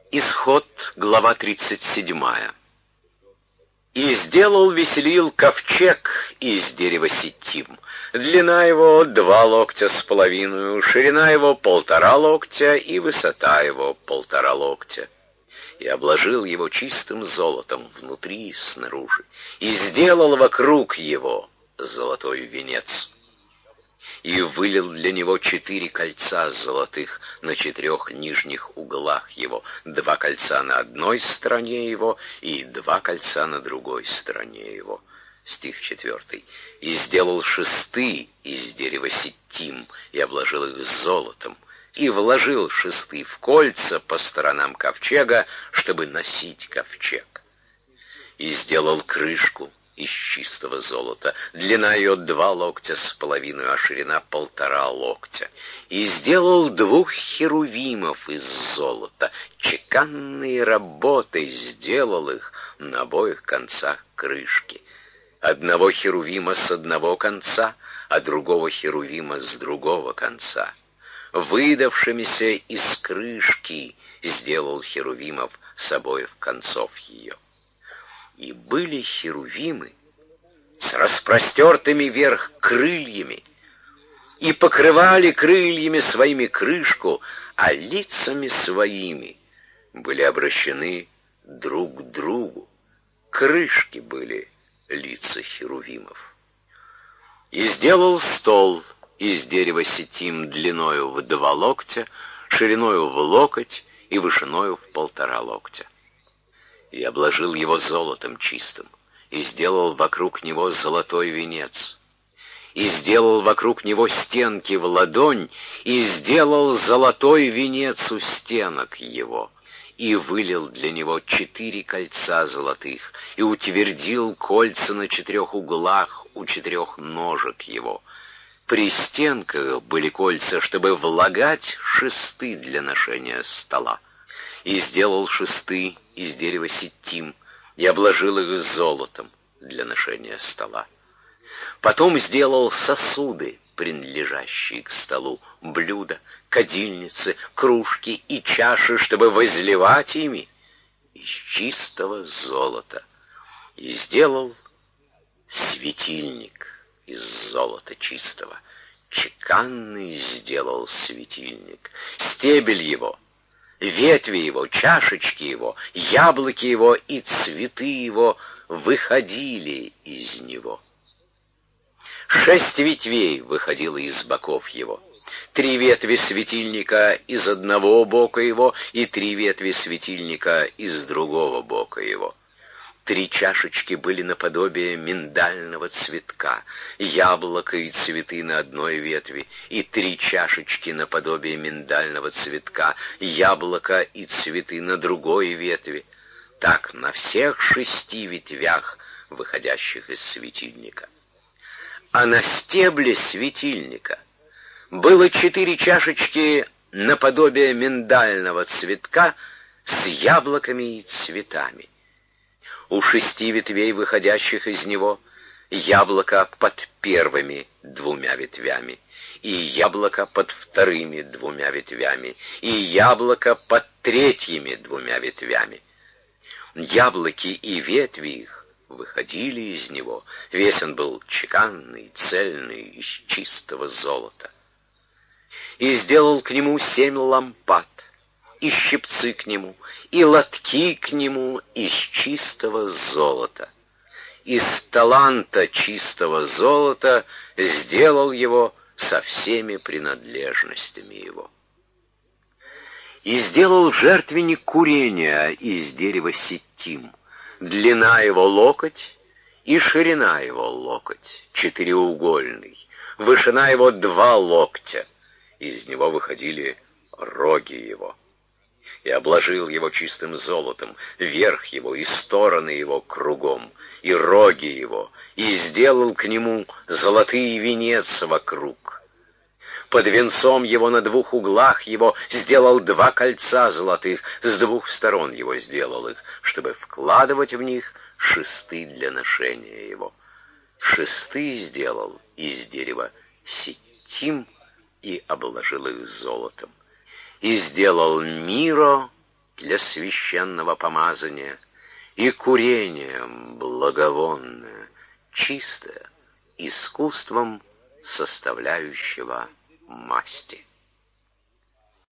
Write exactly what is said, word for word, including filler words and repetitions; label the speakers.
Speaker 1: Исход, глава тридцать седьмая. «И сделал Веселиил ковчег из дерева ситим. Длина его два локтя с половиной, ширина его полтора локтя и высота его полтора локтя. И обложил его чистым золотом внутри и снаружи, и сделал вокруг его золотой венец. И вылил для него четыре кольца золотых на четырех нижних углах его, два кольца на одной стороне его и два кольца на другой стороне его». Стих четвертый. «И сделал шесты из дерева ситим, и обложил их золотом, и вложил шесты в кольца по сторонам ковчега, чтобы носить ковчег. И сделал крышку из чистого золота, длина ее два локтя с половиной, а ширина полтора локтя. И сделал двух херувимов из золота, чеканной работой сделал их на обоих концах крышки. Одного херувима с одного конца, а другого херувима с другого конца. Выдавшимися из крышки сделал херувимов с обоих концов ее. И были херувимы с распростертыми вверх крыльями, и покрывали крыльями своими крышку, а лицами своими были обращены друг к другу. Крышки были лица херувимов. И сделал стол из дерева ситим длиною в два локтя, шириною в локоть и вышиною в полтора локтя. И обложил его золотом чистым, и сделал вокруг него золотой венец, и сделал вокруг него стенки в ладонь, и сделал золотой венец у стенок его, и вылил для него четыре кольца золотых, и утвердил кольца на четырех углах у четырех ножек его. При стенках были кольца, чтобы влагать шесты для ношения стола. И сделал шесты из дерева ситим, и обложил их золотом для ношения стола. Потом сделал сосуды, принадлежащие к столу, блюда, кадильницы, кружки и чаши, чтобы возливать ими из чистого золота. И сделал светильник из золота чистого. Чеканный сделал светильник. Стебель его, ветви его, чашечки его, яблоки его и цветы его выходили из него. Шесть ветвей выходило из боков его. Три ветви светильника из одного бока его и три ветви светильника из другого бока его. Три чашечки были наподобие миндального цветка, яблоко и цветы на одной ветви, и три чашечки наподобие миндального цветка, яблоко и цветы на другой ветви. Так на всех шести ветвях, выходящих из светильника. А на стебле светильника было четыре чашечки наподобие миндального цветка с яблоками и цветами. У шести ветвей, выходящих из него, яблоко под первыми двумя ветвями, и яблоко под вторыми двумя ветвями, и яблоко под третьими двумя ветвями. Яблоки и ветви их выходили из него, весь он был чеканный, цельный, из чистого золота. И сделал к нему семь лампад, и щипцы к нему, и лотки к нему из чистого золота. Из таланта чистого золота сделал его со всеми принадлежностями его. И сделал жертвенник курения из дерева ситим, длина его локоть и ширина его локоть, четыреугольный, вышина его два локтя, из него выходили роги его. И обложил его чистым золотом, верх его и стороны его кругом, и роги его, и сделал к нему золотый венец вокруг. Под венцом его на двух углах его сделал два кольца золотых, с двух сторон его сделал их, чтобы вкладывать в них шесты для ношения его. Шесты сделал из дерева ситим и обложил их золотом. И сделал миро для священного помазания, и курением благовонное, чистое, искусством составляющего масти.